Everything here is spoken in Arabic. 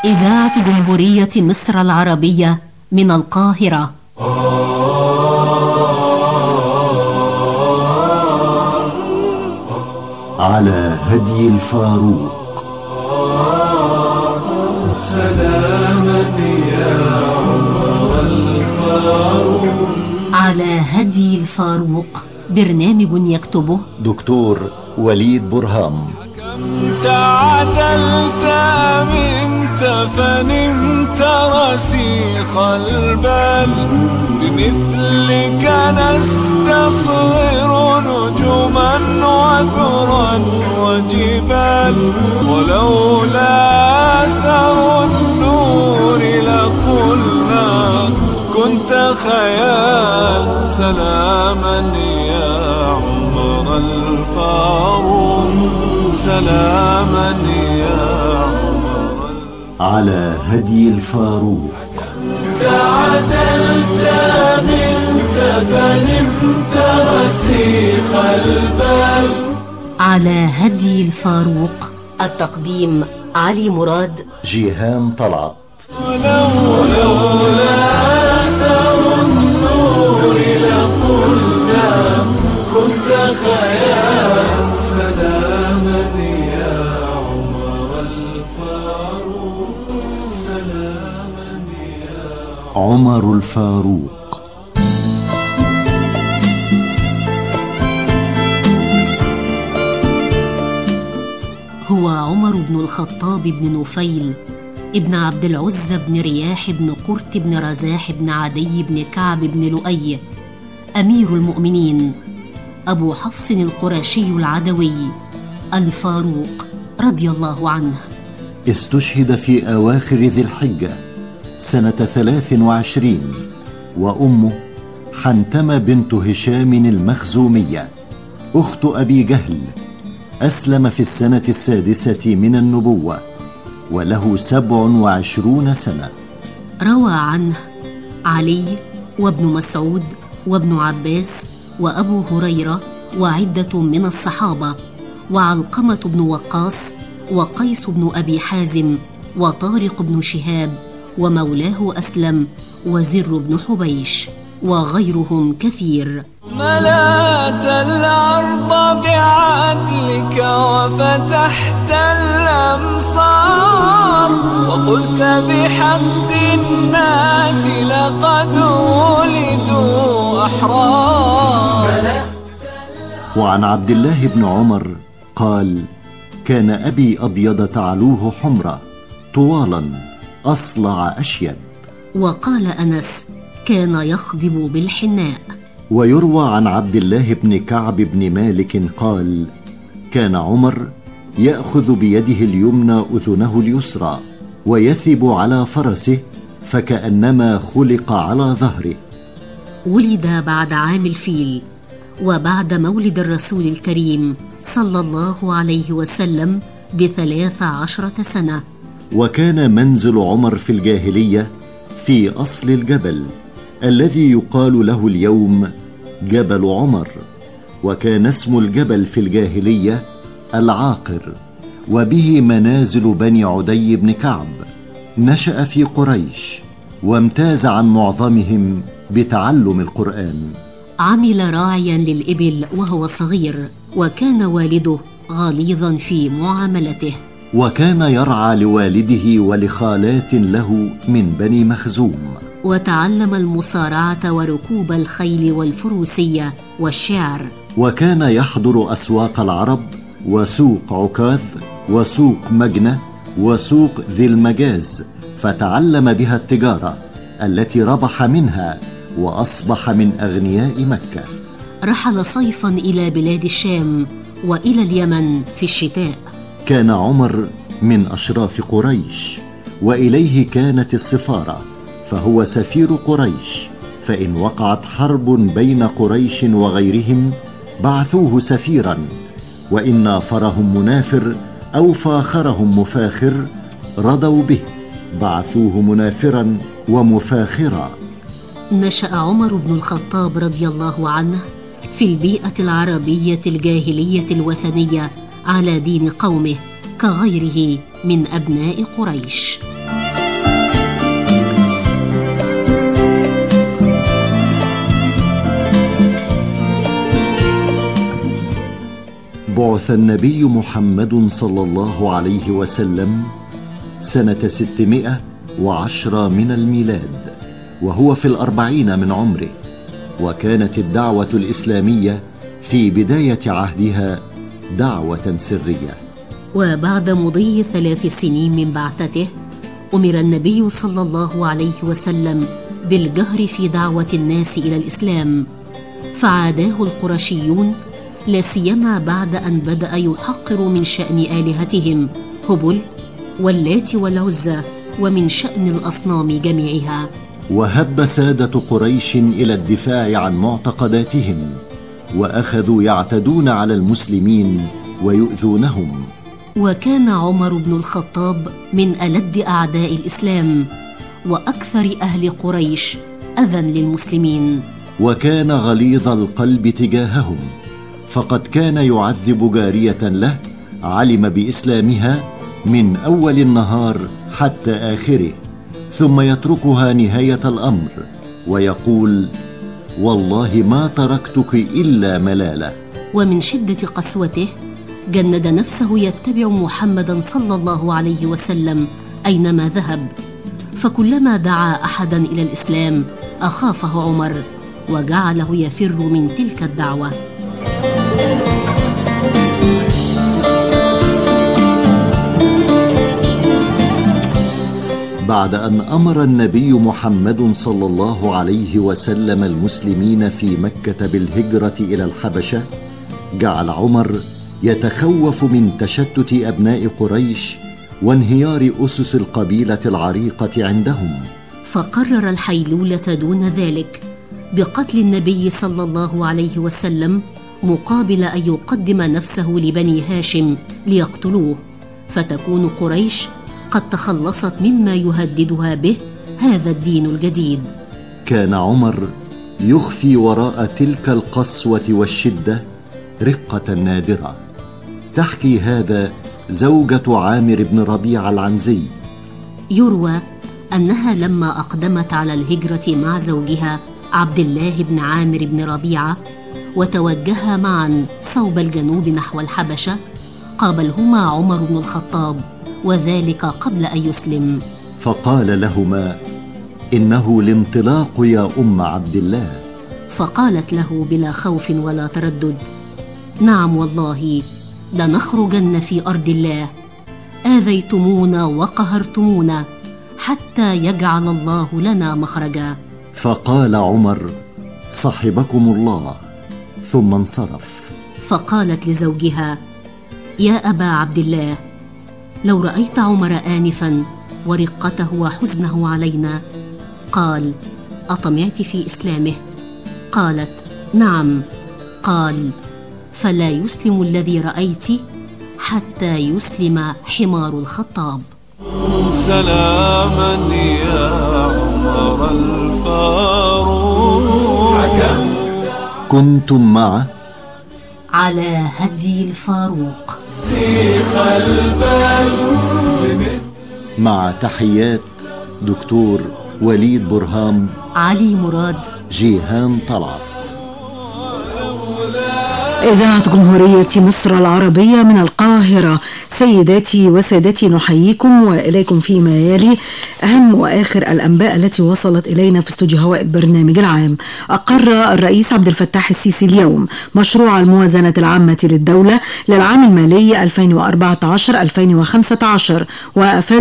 إذاعة جمهورية مصر العربية من القاهرة. على هدي الفاروق. سلاما يا عمر الفاروق. على هدي الفاروق، برنامج يكتبه دكتور وليد برهام. حكمت عدلت منت فنمت رسيخ البال، بمثلك نستصغر نجما وذرا وجبال، ولولا أثر النور لقلنا كنت خيال. سلاما يا عمر الفاروق، سلاما يا عمر. على هدي الفاروق. تعدلت منت فنمت رسيخ البال. على هدي الفاروق، التقديم علي مراد، جيهان طلعت. ولولا أثر النور لقلنا كنت خيال. سلاما يا عمر الفاروق، سلاما يا عمر الفاروق. هو عمر بن الخطاب بن نفيل ابن عبد العزى بن رياح بن قرت بن رزاح بن عدي بن كعب بن لؤي، أمير المؤمنين، أبو حفص القرشي العدوي الفاروق رضي الله عنه. استشهد في أواخر ذي الحجة سنة 23، وأمه حنتمة بنت هشام المخزومية أخت أبي جهل، أسلم في السنة 6 من النبوة، وله 27 سنة. روى عنه علي وابن مسعود وابن عباس وأبو هريرة وعدة من الصحابة، وعلقمة بن وقاص وقيس بن أبي حازم وطارق بن شهاب ومولاه أسلم وزر بن حبيش وغيرهم كثير. ملأت الأرض بعدلك وفتحت الأمصار، وقلت بحق الناس لقد ولدوا أحرار. وعن عبد الله بن عمر قال: كان أبي أبيض تعلوه حمرة، طوالا أصلع أشيب. وقال أنس: كان يخضب بالحناء. ويروى عن عبد الله بن كعب بن مالك قال: كان عمر يأخذ بيده اليمنى أذنه اليسرى، ويثب على فرسه فكأنما خلق على ظهره. ولد بعد عام الفيل، وبعد مولد الرسول الكريم صلى الله عليه وسلم ب13 سنة. وكان منزل عمر في الجاهلية في أصل الجبل الذي يقال له اليوم جبل عمر، وكان اسم الجبل في الجاهلية العاقر، وبه منازل بني عدي بن كعب. نشأ في قريش، وامتاز عن معظمهم بتعلم القرآن. عمل راعيا للإبل وهو صغير، وكان والده غليظا في معاملته، وكان يرعى لوالده ولخالات له من بني مخزوم. وتعلم المصارعة وركوب الخيل والفروسية والشعر. وكان يحضر أسواق العرب وسوق عكاظ وسوق مجنة وسوق ذي المجاز، فتعلم بها التجارة التي ربح منها، وأصبح من أغنياء مكة. رحل صيفا إلى بلاد الشام وإلى اليمن في الشتاء. كان عمر من أشراف قريش، وإليه كانت السفارة، فهو سفير قريش، فإن وقعت حرب بين قريش وغيرهم بعثوه سفيرا، وإن نافرهم منافر أو فاخرهم مفاخر رضوا به، بعثوه منافرا ومفاخرا. نشأ عمر بن الخطاب رضي الله عنه في البيئة العربية الجاهلية الوثنية على دين قومه كغيره من أبناء قريش. بعث النبي محمد صلى الله عليه وسلم سنة 610 من الميلاد، وهو في 40 من عمره، وكانت الدعوة الإسلامية في بداية عهدها دعوة سرية. وبعد مضي 3 سنين من بعثته أمر النبي صلى الله عليه وسلم بالجهر في دعوة الناس إلى الإسلام، فعاداه القرشيون، لا سيما بعد أن بدأ يحقر من شأن آلهتهم هبل واللات والعزى، ومن شأن الأصنام جميعها. وهب سادة قريش إلى الدفاع عن معتقداتهم، وأخذوا يعتدون على المسلمين ويؤذونهم. وكان عمر بن الخطاب من ألد أعداء الإسلام وأكثر أهل قريش أذى للمسلمين، وكان غليظ القلب تجاههم، فقد كان يعذب جارية له علم بإسلامها من أول النهار حتى آخره، ثم يتركها نهاية الأمر ويقول: والله ما تركتك إلا ملالة. ومن شدة قسوته جند نفسه يتبع محمدا صلى الله عليه وسلم أينما ذهب، فكلما دعا أحدا إلى الإسلام أخافه عمر وجعله يفر من تلك الدعوة. بعد أن أمر النبي محمد صلى الله عليه وسلم المسلمين في مكة بالهجرة إلى الحبشة، جعل عمر يتخوف من تشتت أبناء قريش وانهيار أسس القبيلة العريقة عندهم، فقرر الحيلولة دون ذلك بقتل النبي صلى الله عليه وسلم، مقابل أن يقدم نفسه لبني هاشم ليقتلوه، فتكون قريش قد تخلصت مما يهددها به هذا الدين الجديد. كان عمر يخفي وراء تلك القسوة والشدة رقة نادرة. تحكي هذا زوجة عامر بن ربيعة العنزي. يروى أنها لما أقدمت على الهجرة مع زوجها عبد الله بن عامر بن ربيعة وتوجها معا صوب الجنوب نحو الحبشة، قابلهما عمر بن الخطاب، وذلك قبل أن يسلم، فقال لهما: إنه الانطلاق يا أم عبد الله. فقالت له بلا خوف ولا تردد: نعم والله لنخرجن في أرض الله، آذيتمونا وقهرتمونا حتى يجعل الله لنا مخرجا. فقال عمر: صحبكم الله، ثم انصرف. فقالت لزوجها: يا أبا عبد الله، لو رأيت عمر آنفا ورقته وحزنه علينا. قال: أطمعت في إسلامه؟ قالت: نعم. قال: فلا يسلم الذي رأيت حتى يسلم حمار الخطاب. سلاما يا عمر الفاروق، كنتم مع على هدي الفاروق سيخ البال، مع تحيات دكتور وليد برهام، علي مراد، جيهان طلعت. إذاعة جمهورية مصر العربية من القاهرة. سيداتي وسادتي، نحييكم وإليكم فيما يلي أهم وآخر الأنباء التي وصلت إلينا في استوديو هواء البرنامج العام. أقر الرئيس عبد الفتاح السيسي اليوم مشروع الموازنة العامة للدولة للعام المالي 2014-2015، وأفاد